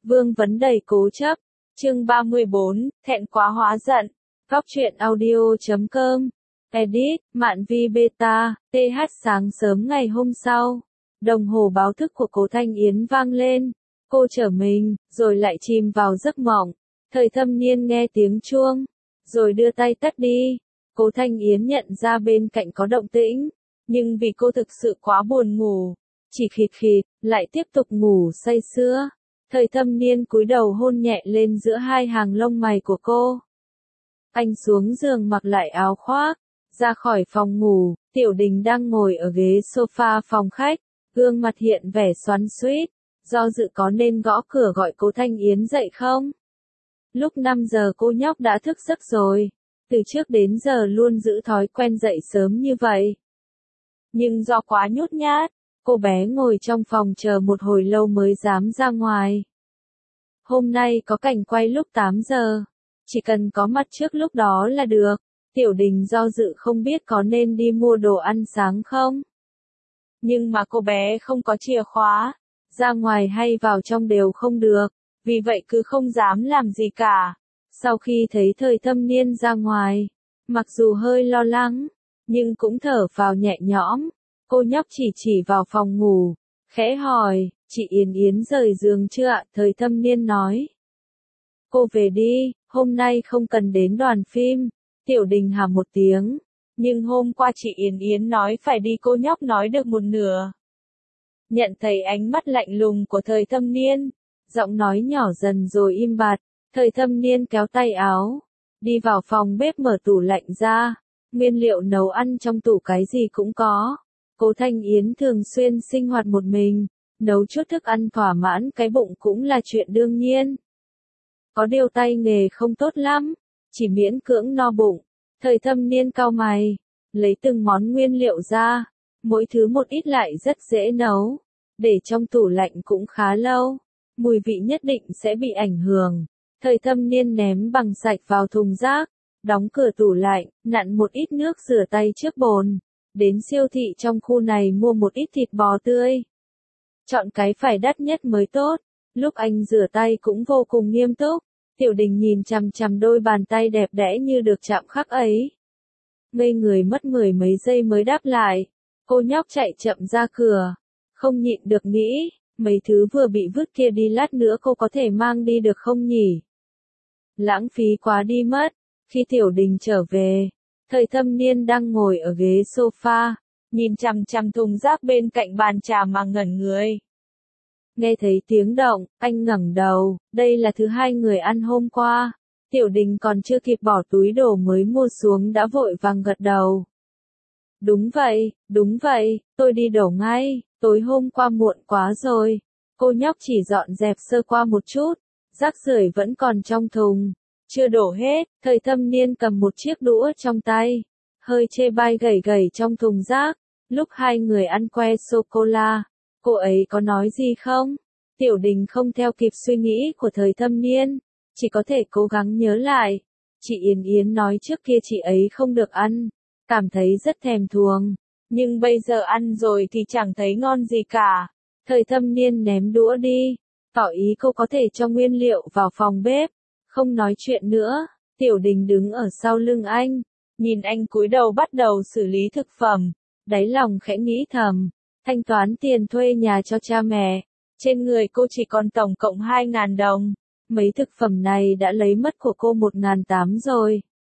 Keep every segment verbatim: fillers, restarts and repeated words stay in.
Vương vấn đầy cố chấp. Chương ba mươi bốn, thẹn quá hóa giận. Góc truyện audio chấm com. Edit, Mạn Vi Beta, tê hát sáng sớm ngày hôm sau. Đồng hồ báo thức của Cố Thanh Yến vang lên. Cô trở mình, rồi lại chìm vào giấc mộng. Thời Thâm Niên nghe tiếng chuông, rồi đưa tay tắt đi. Cố Thanh Yến nhận ra bên cạnh có động tĩnh, nhưng vì cô thực sự quá buồn ngủ, chỉ khịt khịt, lại tiếp tục ngủ say sưa. Thời Thâm Niên cúi đầu hôn nhẹ lên giữa hai hàng lông mày của cô. Anh xuống giường mặc lại áo khoác, ra khỏi phòng ngủ. Tiểu Đình đang ngồi ở ghế sofa phòng khách, gương mặt hiện vẻ xoắn xuýt, do dự có nên gõ cửa gọi Cố Thanh Yến dậy không. Lúc năm giờ cô nhóc đã thức giấc rồi, từ trước đến giờ luôn giữ thói quen dậy sớm như vậy. Nhưng do quá nhút nhát, cô bé ngồi trong phòng chờ một hồi lâu mới dám ra ngoài. Hôm nay có cảnh quay lúc tám giờ, chỉ cần có mặt trước lúc đó là được. Tiểu Đình do dự không biết có nên đi mua đồ ăn sáng không. Nhưng mà cô bé không có chìa khóa, ra ngoài hay vào trong đều không được, vì vậy cứ không dám làm gì cả. Sau khi thấy Thời Thâm Niên ra ngoài, mặc dù hơi lo lắng, nhưng cũng thở phào nhẹ nhõm. Cô nhóc chỉ chỉ vào phòng ngủ, khẽ hỏi, chị Yến Yến rời giường chưa ạ? Thời Thâm Niên nói. Cô về đi, hôm nay không cần đến đoàn phim. Tiểu Đình hả một tiếng, nhưng hôm qua chị Yến Yến nói phải đi, cô nhóc nói được một nửa. Nhận thấy ánh mắt lạnh lùng của Thời Thâm Niên, giọng nói nhỏ dần rồi im bặt. Thời Thâm Niên kéo tay áo, đi vào phòng bếp mở tủ lạnh ra. Nguyên liệu nấu ăn trong tủ cái gì cũng có. Cố Thanh Yến thường xuyên sinh hoạt một mình, nấu chút thức ăn thỏa mãn cái bụng cũng là chuyện đương nhiên. Có điều tay nghề không tốt lắm, chỉ miễn cưỡng no bụng. Thời Thâm Niên cau mày, lấy từng món nguyên liệu ra, mỗi thứ một ít lại rất dễ nấu, để trong tủ lạnh cũng khá lâu, mùi vị nhất định sẽ bị ảnh hưởng. Thời Thâm Niên ném bằng sạch vào thùng rác, đóng cửa tủ lạnh, nặn một ít nước rửa tay trước bồn, đến siêu thị trong khu này mua một ít thịt bò tươi. Chọn cái phải đắt nhất mới tốt. Lúc anh rửa tay cũng vô cùng nghiêm túc. Tiểu Đình nhìn chằm chằm đôi bàn tay đẹp đẽ như được chạm khắc ấy. Ngây người mất mười mấy giây mới đáp lại. Cô nhóc chạy chậm ra cửa, không nhịn được nghĩ, mấy thứ vừa bị vứt kia đi lát nữa cô có thể mang đi được không nhỉ? Lãng phí quá đi mất. Khi Tiểu Đình trở về, Thời Thâm Niên đang ngồi ở ghế sofa, nhìn chằm chằm thùng rác bên cạnh bàn trà mà ngẩn người. Nghe thấy tiếng động, anh ngẩng đầu, đây là thứ hai người ăn hôm qua. Tiểu Đình còn chưa kịp bỏ túi đồ mới mua xuống đã vội vàng gật đầu. Đúng vậy, đúng vậy, tôi đi đổ ngay, tối hôm qua muộn quá rồi. Cô nhóc chỉ dọn dẹp sơ qua một chút, rác rưởi vẫn còn trong thùng, chưa đổ hết. Thời Thâm Niên cầm một chiếc đũa trong tay, hơi chê bai gẩy gẩy trong thùng rác. Lúc hai người ăn que sô-cô-la, cô ấy có nói gì không? Tiểu Đình không theo kịp suy nghĩ của Thời Thâm Niên, chỉ có thể cố gắng nhớ lại. Chị Yến Yến nói trước kia chị ấy không được ăn, cảm thấy rất thèm thuồng, nhưng bây giờ ăn rồi thì chẳng thấy ngon gì cả. Thời Thâm Niên ném đũa đi, tỏ ý cô có thể cho nguyên liệu vào phòng bếp, không nói chuyện nữa. Tiểu Đình đứng ở sau lưng anh, nhìn anh cúi đầu bắt đầu xử lý thực phẩm, đáy lòng khẽ nghĩ thầm, thanh toán tiền thuê nhà cho cha mẹ, trên người cô chỉ còn tổng cộng hai ngàn đồng, mấy thực phẩm này đã lấy mất của cô một ngàn tám rồi.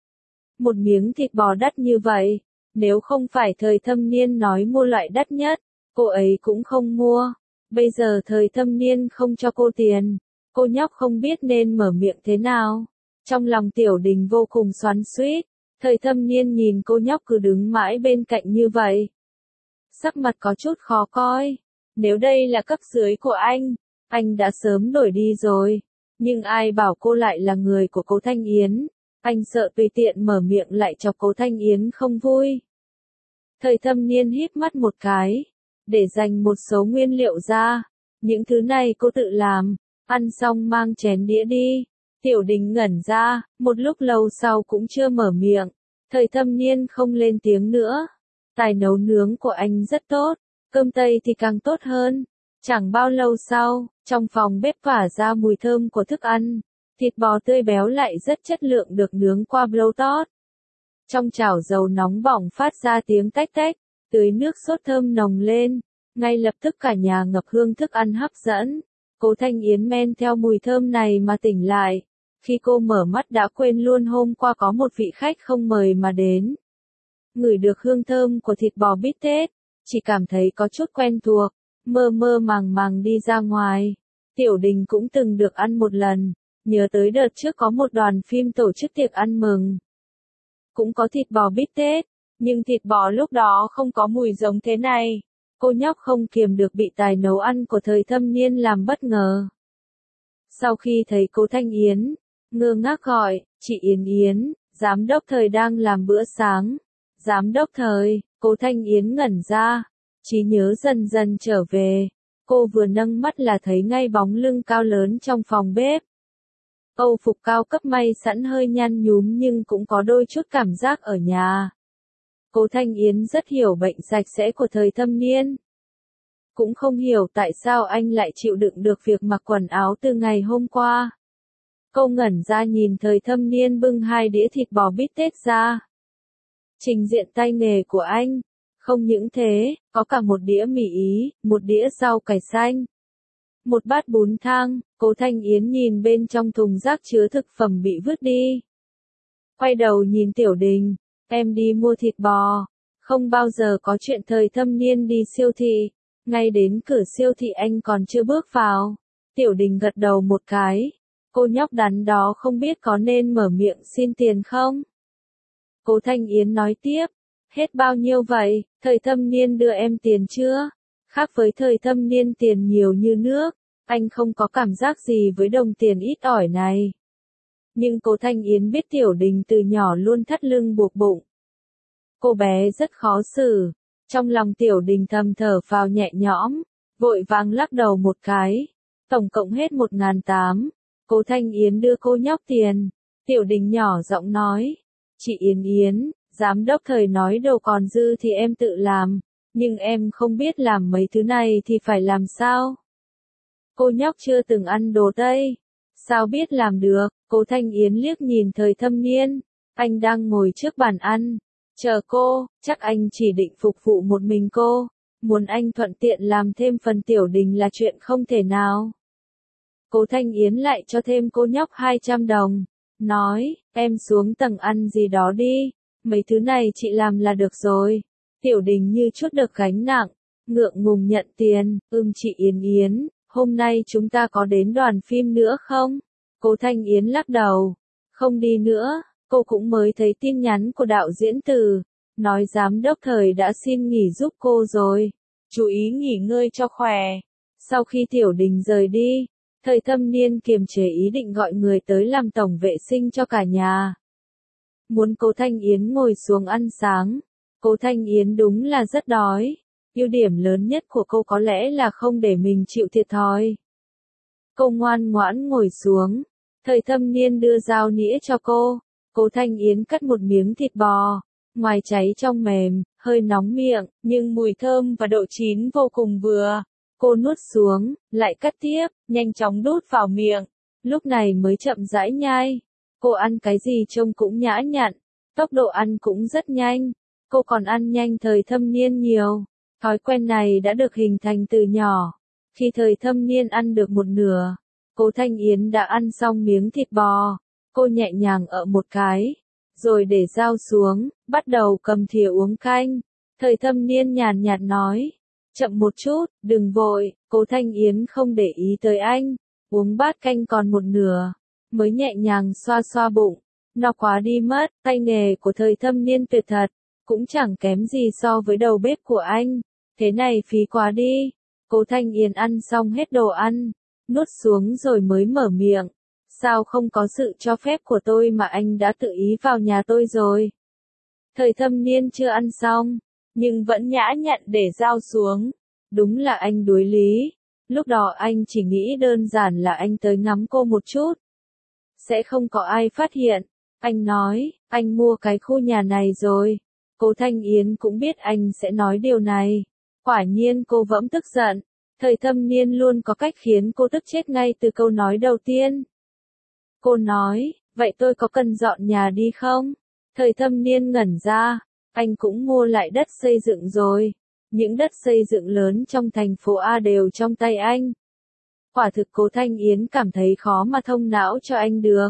Một miếng thịt bò đắt như vậy, nếu không phải Thời Thâm Niên nói mua loại đắt nhất, cô ấy cũng không mua. Bây giờ Thời Thâm Niên không cho cô tiền, cô nhóc không biết nên mở miệng thế nào. Trong lòng Tiểu Đình vô cùng xoắn xuýt. Thời Thâm Niên nhìn cô nhóc cứ đứng mãi bên cạnh như vậy, sắc mặt có chút khó coi. Nếu đây là cấp dưới của anh, anh đã sớm đổi đi rồi. Nhưng ai bảo cô lại là người của Cố Thanh Yến, anh sợ tùy tiện mở miệng lại cho Cố Thanh Yến không vui. Thời Thâm Niên híp mắt một cái, để dành một số nguyên liệu ra. Những thứ này cô tự làm, ăn xong mang chén đĩa đi. Tiểu Đình ngẩn ra, một lúc lâu sau cũng chưa mở miệng. Thời Thâm Niên không lên tiếng nữa. Tài nấu nướng của anh rất tốt, cơm Tây thì càng tốt hơn. Chẳng bao lâu sau, trong phòng bếp tỏa ra mùi thơm của thức ăn. Thịt bò tươi béo lại rất chất lượng được nướng qua Bluetooth. Trong chảo dầu nóng bỏng phát ra tiếng tách tách, tưới nước sốt thơm nồng lên. Ngay lập tức cả nhà ngập hương thức ăn hấp dẫn. Cố Thanh Yến men theo mùi thơm này mà tỉnh lại. Khi cô mở mắt đã quên luôn hôm qua có một vị khách không mời mà đến. Ngửi được hương thơm của thịt bò bít tết, chỉ cảm thấy có chút quen thuộc, mơ mơ màng màng đi ra ngoài. Tiểu Đình cũng từng được ăn một lần, nhớ tới đợt trước có một đoàn phim tổ chức tiệc ăn mừng. Cũng có thịt bò bít tết, nhưng thịt bò lúc đó không có mùi giống thế này. Cô nhóc không kiềm được bị tài nấu ăn của Thời Thâm Niên làm bất ngờ. Sau khi thấy cô Thanh Yến, ngơ ngác gọi, chị Yến Yến, giám đốc Thời đang làm bữa sáng. Giám đốc Thời, cô Thanh Yến ngẩn ra, trí nhớ dần dần trở về. Cô vừa nâng mắt là thấy ngay bóng lưng cao lớn trong phòng bếp. Âu phục cao cấp may sẵn hơi nhăn nhúm nhưng cũng có đôi chút cảm giác ở nhà. Cô Thanh Yến rất hiểu bệnh sạch sẽ của Thời Thâm Niên. Cũng không hiểu tại sao anh lại chịu đựng được việc mặc quần áo từ ngày hôm qua. Cô ngẩn ra nhìn Thời Thâm Niên bưng hai đĩa thịt bò bít tết ra. Trình diện tay nghề của anh. Không những thế, có cả một đĩa mì Ý, một đĩa rau cải xanh. Một bát bún thang, cô Thanh Yến nhìn bên trong thùng rác chứa thực phẩm bị vứt đi. Quay đầu nhìn Tiểu Đình, em đi mua thịt bò. Không bao giờ có chuyện Thời Thâm Niên đi siêu thị. Ngay đến cửa siêu thị anh còn chưa bước vào. Tiểu Đình gật đầu một cái. Cô nhóc đắn đó không biết có nên mở miệng xin tiền không? Cô Thanh Yến nói tiếp. Hết bao nhiêu vậy? Thời Thâm Niên đưa em tiền chưa? Khác với Thời Thâm Niên tiền nhiều như nước, anh không có cảm giác gì với đồng tiền ít ỏi này. Nhưng cô Thanh Yến biết Tiểu Đình từ nhỏ luôn thắt lưng buộc bụng. Cô bé rất khó xử. Trong lòng Tiểu Đình thầm thở phào nhẹ nhõm, vội vàng lắc đầu một cái. Tổng cộng hết một ngàn tám. Cô Thanh Yến đưa cô nhóc tiền. Tiểu Đình nhỏ giọng nói. Chị Yến Yến, giám đốc Thời nói đồ còn dư thì em tự làm. Nhưng em không biết làm mấy thứ này thì phải làm sao? Cô nhóc chưa từng ăn đồ Tây. Sao biết làm được? Cô Thanh Yến liếc nhìn Thời Thâm Niên. Anh đang ngồi trước bàn ăn. Chờ cô, chắc anh chỉ định phục vụ một mình cô. Muốn anh thuận tiện làm thêm phần Tiểu Đình là chuyện không thể nào. Cô Thanh Yến lại cho thêm cô nhóc hai trăm đồng. Nói, em xuống tầng ăn gì đó đi. Mấy thứ này chị làm là được rồi. Tiểu Đình như chút được gánh nặng. Ngượng ngùng nhận tiền. Ừm chị Yến Yến, hôm nay chúng ta có đến đoàn phim nữa không? Cô Thanh Yến lắc đầu. Không đi nữa. Cô cũng mới thấy tin nhắn của đạo diễn Từ. Nói giám đốc Thời đã xin nghỉ giúp cô rồi. Chú ý nghỉ ngơi cho khỏe. Sau khi Tiểu Đình rời đi, Thời Thâm Niên kiềm chế ý định gọi người tới làm tổng vệ sinh cho cả nhà. Muốn cô Thanh Yến ngồi xuống ăn sáng. Cô Thanh Yến đúng là rất đói. Ưu điểm lớn nhất của cô có lẽ là không để mình chịu thiệt thòi. Cô ngoan ngoãn ngồi xuống. Thời Thâm Niên đưa dao nĩa cho cô. Cô Thanh Yến cắt một miếng thịt bò. Ngoài cháy trong mềm, hơi nóng miệng, nhưng mùi thơm và độ chín vô cùng vừa. Cô nuốt xuống, lại cắt tiếp, nhanh chóng đút vào miệng. Lúc này mới chậm rãi nhai. Cô ăn cái gì trông cũng nhã nhặn. Tốc độ ăn cũng rất nhanh. Cô còn ăn nhanh Thời Thâm Niên nhiều. Thói quen này đã được hình thành từ nhỏ. Khi Thời Thâm Niên ăn được một nửa, cô Thanh Yến đã ăn xong miếng thịt bò. Cô nhẹ nhàng ợ một cái, rồi để dao xuống, bắt đầu cầm thìa uống canh. Thời Thâm Niên nhàn nhạt nói, chậm một chút, đừng vội. Cô Thanh Yến không để ý tới anh, uống bát canh còn một nửa, mới nhẹ nhàng xoa xoa bụng. Nó quá đi mất, tay nghề của Thời Thâm Niên tuyệt thật, cũng chẳng kém gì so với đầu bếp của anh. Thế này phí quá đi. Cô Thanh Yến ăn xong hết đồ ăn, nuốt xuống rồi mới mở miệng. Sao không có sự cho phép của tôi mà anh đã tự ý vào nhà tôi rồi? Thời Thâm Niên chưa ăn xong, nhưng vẫn nhã nhặn để dao xuống. Đúng là anh đuối lý. Lúc đó anh chỉ nghĩ đơn giản là anh tới ngắm cô một chút. Sẽ không có ai phát hiện. Anh nói, anh mua cái khu nhà này rồi. Cô Thanh Yến cũng biết anh sẽ nói điều này. Quả nhiên cô vẫn tức giận. Thời thâm niên luôn có cách khiến cô tức chết ngay từ câu nói đầu tiên. Cô nói, vậy tôi có cần dọn nhà đi không? Thời thâm niên ngẩn ra, anh cũng mua lại đất xây dựng rồi. Những đất xây dựng lớn trong thành phố A đều trong tay anh. Quả thực Cố Thanh Yến cảm thấy khó mà thông não cho anh được.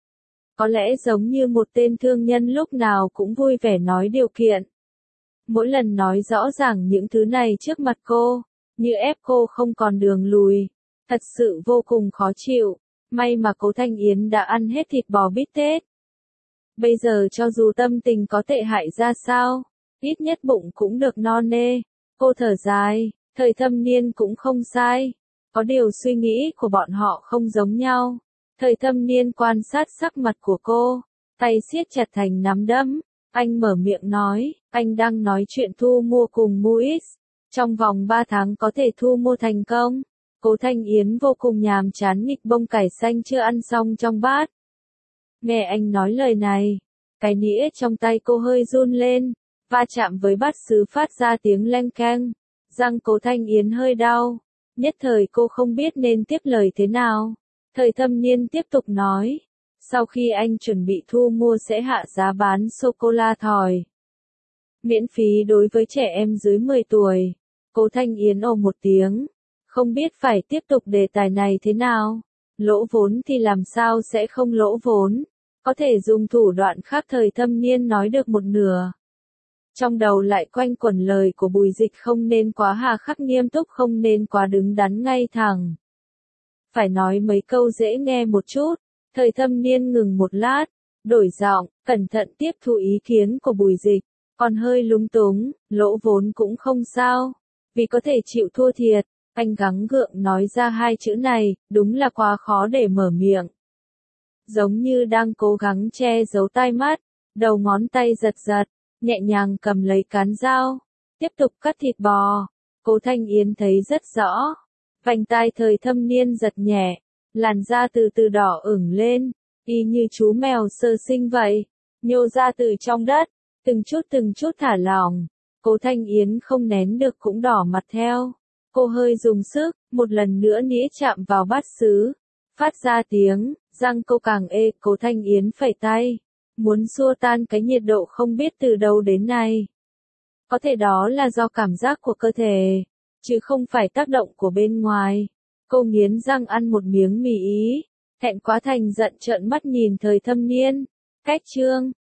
Có lẽ giống như một tên thương nhân lúc nào cũng vui vẻ nói điều kiện. Mỗi lần nói rõ ràng những thứ này trước mặt cô, như ép cô không còn đường lùi. Thật sự vô cùng khó chịu. May mà Cố Thanh Yến đã ăn hết thịt bò bít tết. Bây giờ cho dù tâm tình có tệ hại ra sao, ít nhất bụng cũng được no nê. Cô thở dài, thời thâm niên cũng không sai. Có điều suy nghĩ của bọn họ không giống nhau. Thời thâm niên quan sát sắc mặt của cô, tay siết chặt thành nắm đấm. Anh mở miệng nói, anh đang nói chuyện thu mua cùng Muis. Trong vòng ba tháng có thể thu mua thành công. Cố Thanh Yến vô cùng nhàm chán nghịch bông cải xanh chưa ăn xong trong bát. Nghe anh nói lời này, cái nĩa trong tay cô hơi run lên, va chạm với bát sứ phát ra tiếng leng keng. Răng Cố Thanh Yến hơi đau, nhất thời cô không biết nên tiếp lời thế nào. Thời thâm niên tiếp tục nói, sau khi anh chuẩn bị thu mua sẽ hạ giá bán sô-cô-la thỏi. Miễn phí đối với trẻ em dưới mười tuổi. Cố Thanh Yến ồ một tiếng, không biết phải tiếp tục đề tài này thế nào. Lỗ vốn thì làm sao sẽ không lỗ vốn, có thể dùng thủ đoạn khác. Thời thâm niên nói được một nửa. Trong đầu lại quanh quẩn lời của Bùi Dịch, không nên quá hà khắc nghiêm túc, không nên quá đứng đắn ngay thẳng. Phải nói mấy câu dễ nghe một chút. Thời thâm niên ngừng một lát, đổi giọng, cẩn thận tiếp thu ý kiến của Bùi Dịch, còn hơi lúng túng, lỗ vốn cũng không sao, vì có thể chịu thua thiệt. Anh gắng gượng nói ra hai chữ này, đúng là quá khó để mở miệng. Giống như đang cố gắng che giấu tai mắt, đầu ngón tay giật giật, nhẹ nhàng cầm lấy cán dao, tiếp tục cắt thịt bò. Cố Thanh Yến thấy rất rõ, vành tai thời thâm niên giật nhẹ, làn da từ từ đỏ ửng lên, y như chú mèo sơ sinh vậy, nhô ra từ trong đất, từng chút từng chút thả lỏng. Cố Thanh Yến không nén được cũng đỏ mặt theo. Cô hơi dùng sức, một lần nữa nĩa chạm vào bát sứ, phát ra tiếng, răng cô càng ê. Cố Thanh Yến phẩy tay, muốn xua tan cái nhiệt độ không biết từ đâu đến này. Có thể đó là do cảm giác của cơ thể, chứ không phải tác động của bên ngoài. Cô nghiến răng ăn một miếng mì ý, thẹn quá thành giận trợn mắt nhìn thời thâm niên. Cách chương